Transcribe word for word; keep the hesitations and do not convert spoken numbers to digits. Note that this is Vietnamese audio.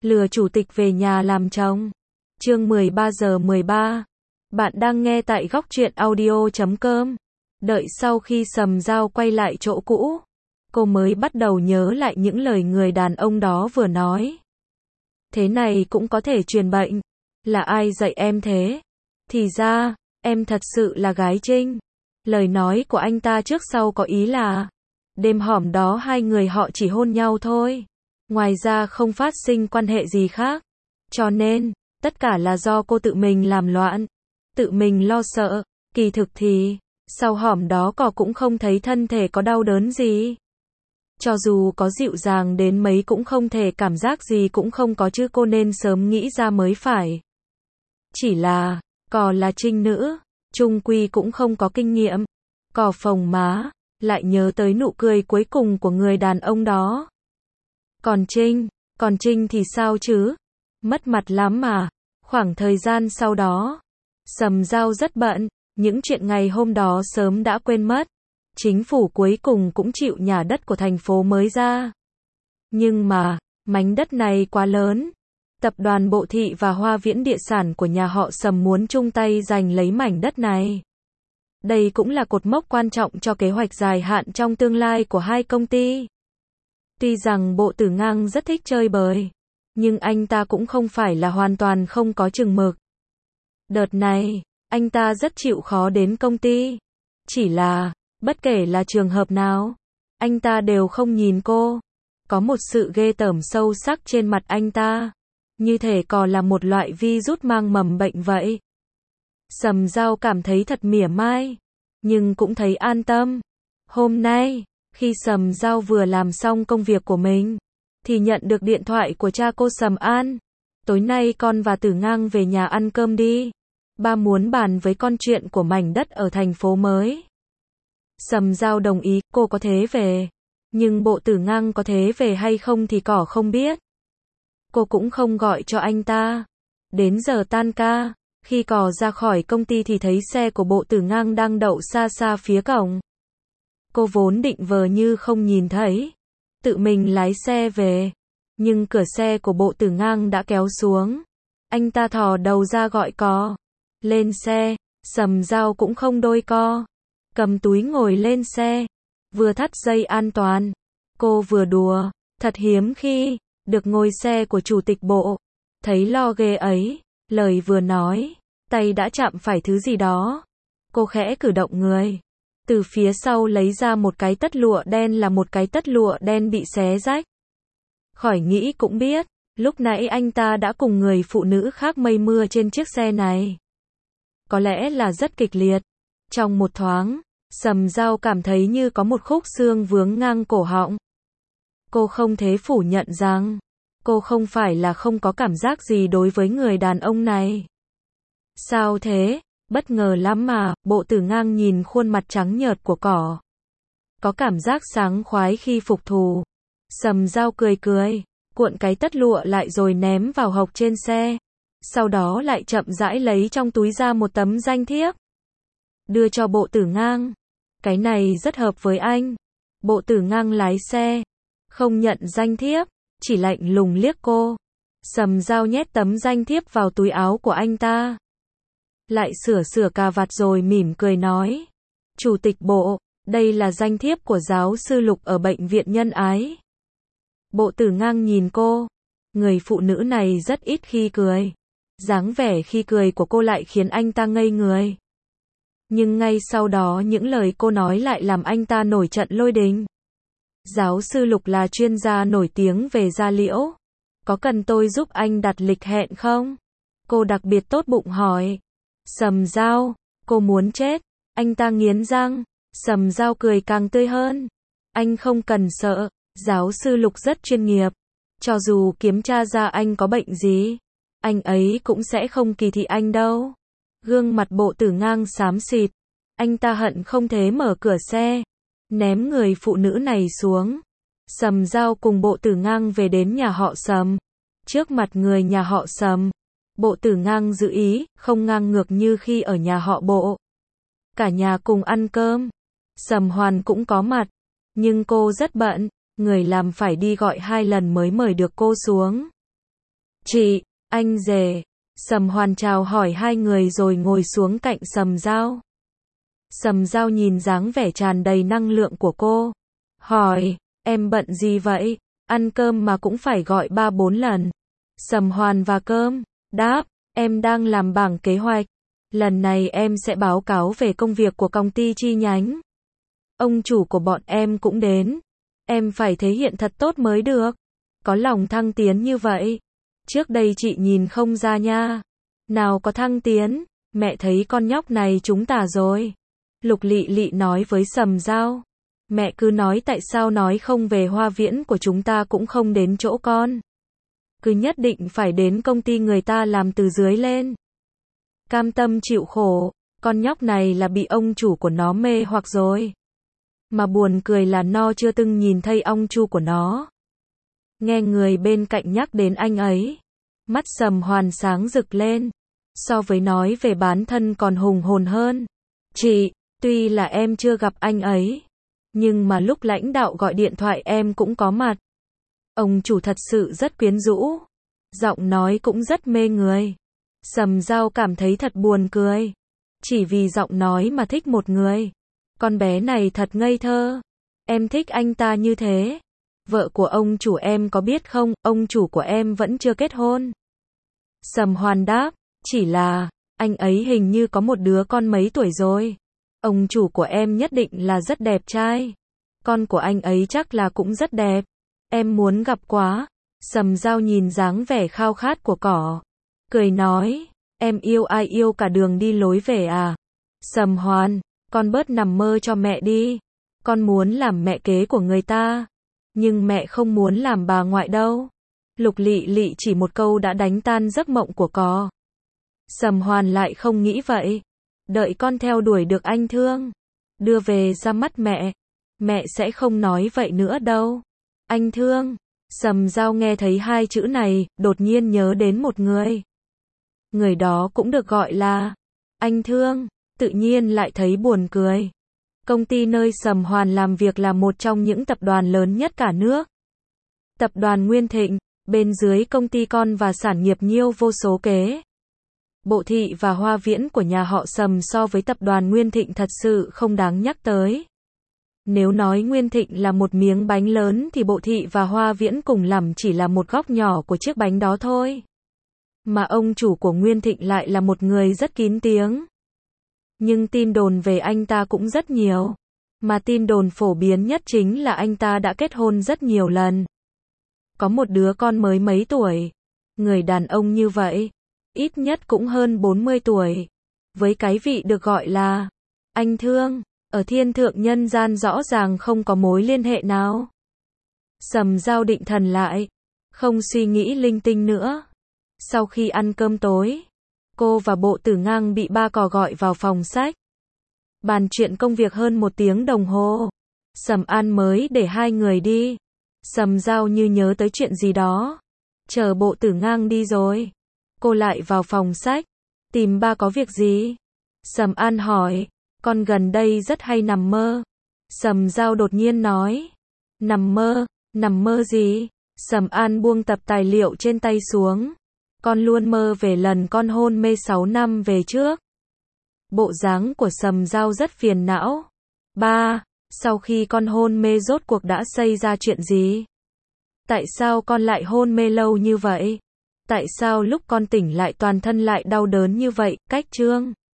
Lừa chủ tịch về nhà làm chồng. Chương mười ba giờ mười ba. Bạn đang nghe tại góc truyện audio chấm com. Đợi sau khi Sầm Dao quay lại chỗ cũ, cô mới bắt đầu nhớ lại những lời người đàn ông đó vừa nói. Thế này cũng có thể truyền bệnh. Là ai dạy em thế? Thì ra, em thật sự là gái Trinh. Lời nói của anh ta trước sau có ý là, đêm hòm đó hai người họ chỉ hôn nhau thôi. Ngoài ra không phát sinh quan hệ gì khác. Cho nên, tất cả là do cô tự mình làm loạn. Tự mình lo sợ. Kỳ thực thì, sau hòm đó cỏ cũng không thấy thân thể có đau đớn gì. Cho dù có dịu dàng đến mấy cũng không thể cảm giác gì cũng không có chứ, cô nên sớm nghĩ ra mới phải. Chỉ là, cỏ là trinh nữ, chung quy cũng không có kinh nghiệm. Cỏ phồng má, lại nhớ tới nụ cười cuối cùng của người đàn ông đó. Còn Trinh, còn Trinh thì sao chứ? Mất mặt lắm mà. Khoảng thời gian sau đó, Sầm Dao rất bận, những chuyện ngày hôm đó sớm đã quên mất. Chính phủ cuối cùng cũng chịu nhả đất của thành phố mới ra. Nhưng mà, mảnh đất này quá lớn. Tập đoàn Bộ Thị và Hoa Viễn Địa sản của nhà họ Sầm muốn chung tay giành lấy mảnh đất này. Đây cũng là cột mốc quan trọng cho kế hoạch dài hạn trong tương lai của hai công ty. Tuy rằng Bộ Tử Ngang rất thích chơi bời, nhưng anh ta cũng không phải là hoàn toàn không có chừng mực. Đợt này, anh ta rất chịu khó đến công ty. Chỉ là, bất kể là trường hợp nào, anh ta đều không nhìn cô. Có một sự ghê tởm sâu sắc trên mặt anh ta. Như thể cò là một loại virus mang mầm bệnh vậy. Sầm Dao cảm thấy thật mỉa mai, nhưng cũng thấy an tâm. Hôm nay, khi Sầm Dao vừa làm xong công việc của mình, thì nhận được điện thoại của cha cô Sầm An. Tối nay con và Tử Ngang về nhà ăn cơm đi. Ba muốn bàn với con chuyện của mảnh đất ở thành phố mới. Sầm Dao đồng ý, cô có thế về. Nhưng Bộ Tử Ngang có thế về hay không thì cỏ không biết. Cô cũng không gọi cho anh ta. Đến giờ tan ca, khi cỏ ra khỏi công ty thì thấy xe của Bộ Tử Ngang đang đậu xa xa phía cổng. Cô vốn định vờ như không nhìn thấy, tự mình lái xe về. Nhưng cửa xe của Bộ Tử Ngang đã kéo xuống. Anh ta thò đầu ra gọi cò. Lên xe, Sầm Dao cũng không đôi co. Cầm túi ngồi lên xe. Vừa thắt dây an toàn. Cô vừa đùa. Thật hiếm khi được ngồi xe của chủ tịch bộ. Thấy lo ghê ấy. Lời vừa nói, tay đã chạm phải thứ gì đó. Cô khẽ cử động người. Từ phía sau lấy ra một cái tất lụa đen, là một cái tất lụa đen bị xé rách. Khỏi nghĩ cũng biết, lúc nãy anh ta đã cùng người phụ nữ khác mây mưa trên chiếc xe này. Có lẽ là rất kịch liệt. Trong một thoáng, Sầm Dao cảm thấy như có một khúc xương vướng ngang cổ họng. Cô không thể phủ nhận rằng, cô không phải là không có cảm giác gì đối với người đàn ông này. Sao thế? Bất ngờ lắm mà. Bộ Tử Ngang nhìn khuôn mặt trắng nhợt của cỏ. Có cảm giác sáng khoái khi phục thù. Sầm Dao cười cười, cuộn cái tất lụa lại rồi ném vào hộc trên xe. Sau đó lại chậm rãi lấy trong túi ra một tấm danh thiếp. Đưa cho Bộ Tử Ngang. Cái này rất hợp với anh. Bộ Tử Ngang lái xe, không nhận danh thiếp, chỉ lạnh lùng liếc cô. Sầm Dao nhét tấm danh thiếp vào túi áo của anh ta. Lại sửa sửa cà vạt rồi mỉm cười nói. Chủ tịch bộ, đây là danh thiếp của giáo sư Lục ở bệnh viện Nhân Ái. Bộ Tử Ngang nhìn cô. Người phụ nữ này rất ít khi cười. Dáng vẻ khi cười của cô lại khiến anh ta ngây người. Nhưng ngay sau đó những lời cô nói lại làm anh ta nổi trận lôi đình. Giáo sư Lục là chuyên gia nổi tiếng về da liễu. Có cần tôi giúp anh đặt lịch hẹn không? Cô đặc biệt tốt bụng hỏi. Sầm Dao, cô muốn chết. Anh ta nghiến răng. Sầm Dao cười càng tươi hơn. Anh không cần sợ. Giáo sư Lục rất chuyên nghiệp. Cho dù kiểm tra ra anh có bệnh gì, anh ấy cũng sẽ không kỳ thị anh đâu. Gương mặt Bộ Tử Ngang xám xịt. Anh ta hận không thể mở cửa xe, ném người phụ nữ này xuống. Sầm Dao cùng Bộ Tử Ngang về đến nhà họ Sầm. Trước mặt người nhà họ Sầm, Bộ Tử Ngang giữ ý, không ngang ngược như khi ở nhà họ Bộ. Cả nhà cùng ăn cơm. Sầm Hoàn cũng có mặt. Nhưng cô rất bận. Người làm phải đi gọi hai lần mới mời được cô xuống. Chị, anh rể. Sầm Hoàn chào hỏi hai người rồi ngồi xuống cạnh Sầm Dao. Sầm Dao nhìn dáng vẻ tràn đầy năng lượng của cô. Hỏi, em bận gì vậy? Ăn cơm mà cũng phải gọi ba bốn lần. Sầm Hoàn và cơm. Đáp, em đang làm bảng kế hoạch. Lần này em sẽ báo cáo về công việc của công ty chi nhánh. Ông chủ của bọn em cũng đến. Em phải thể hiện thật tốt mới được. Có lòng thăng tiến như vậy. Trước đây chị nhìn không ra nha. Nào có thăng tiến, mẹ thấy con nhóc này trúng tà rồi. Lục Lị Lị nói với Sầm Dao. Mẹ cứ nói tại sao nói không về Hoa Viễn của chúng ta cũng không đến chỗ con. Cứ nhất định phải đến công ty người ta làm từ dưới lên. Cam tâm chịu khổ, con nhóc này là bị ông chủ của nó mê hoặc rồi. Mà buồn cười là nó chưa từng nhìn thấy ông chủ của nó. Nghe người bên cạnh nhắc đến anh ấy, mắt Sầm Hoàn sáng rực lên. So với nói về bán thân còn hùng hồn hơn. Chị, tuy là em chưa gặp anh ấy, nhưng mà lúc lãnh đạo gọi điện thoại em cũng có mặt. Ông chủ thật sự rất quyến rũ. Giọng nói cũng rất mê người. Sầm Dao cảm thấy thật buồn cười. Chỉ vì giọng nói mà thích một người. Con bé này thật ngây thơ. Em thích anh ta như thế. Vợ của ông chủ em có biết không, ông chủ của em vẫn chưa kết hôn. Sầm Hoàn đáp, chỉ là, anh ấy hình như có một đứa con mấy tuổi rồi. Ông chủ của em nhất định là rất đẹp trai. Con của anh ấy chắc là cũng rất đẹp. Em muốn gặp quá. Sầm Dao nhìn dáng vẻ khao khát của cỏ. Cười nói, em yêu ai yêu cả đường đi lối về à? Sầm Hoàn, con bớt nằm mơ cho mẹ đi. Con muốn làm mẹ kế của người ta. Nhưng mẹ không muốn làm bà ngoại đâu. Lục Lị Lị chỉ một câu đã đánh tan giấc mộng của cò. Sầm Hoàn lại không nghĩ vậy. Đợi con theo đuổi được anh thương. Đưa về ra mắt mẹ. Mẹ sẽ không nói vậy nữa đâu. Anh thương. Sầm Dao nghe thấy hai chữ này, đột nhiên nhớ đến một người. Người đó cũng được gọi là anh thương. Tự nhiên lại thấy buồn cười. Công ty nơi Sầm Hoàn làm việc là một trong những tập đoàn lớn nhất cả nước. Tập đoàn Nguyên Thịnh, bên dưới công ty con và sản nghiệp Nhiêu vô số kế. Bộ Thị và Hoa Viễn của nhà họ Sầm so với tập đoàn Nguyên Thịnh thật sự không đáng nhắc tới. Nếu nói Nguyên Thịnh là một miếng bánh lớn thì Bộ Thị và Hoa Viễn cùng lắm chỉ là một góc nhỏ của chiếc bánh đó thôi. Mà ông chủ của Nguyên Thịnh lại là một người rất kín tiếng. Nhưng tin đồn về anh ta cũng rất nhiều. Mà tin đồn phổ biến nhất chính là anh ta đã kết hôn rất nhiều lần. Có một đứa con mới mấy tuổi. Người đàn ông như vậy, ít nhất cũng hơn bốn mươi tuổi. Với cái vị được gọi là anh thương, ở thiên thượng nhân gian rõ ràng không có mối liên hệ nào. Sầm Dao định thần lại, không suy nghĩ linh tinh nữa. Sau khi ăn cơm tối, cô và Bộ Tử Ngang bị ba cò gọi vào phòng sách. Bàn chuyện công việc hơn một tiếng đồng hồ. Sầm An mới để hai người đi. Sầm Dao như nhớ tới chuyện gì đó. Chờ Bộ Tử Ngang đi rồi, cô lại vào phòng sách. Tìm ba có việc gì? Sầm An hỏi. Con gần đây rất hay nằm mơ. Sầm Dao đột nhiên nói. Nằm mơ? Nằm mơ gì? Sầm An buông tập tài liệu trên tay xuống. Con luôn mơ về lần con hôn mê sáu năm về trước. Bộ dáng của Sầm Dao rất phiền não. Ba, sau khi con hôn mê rốt cuộc đã xảy ra chuyện gì? Tại sao con lại hôn mê lâu như vậy? Tại sao lúc con tỉnh lại toàn thân lại đau đớn như vậy? Cách chương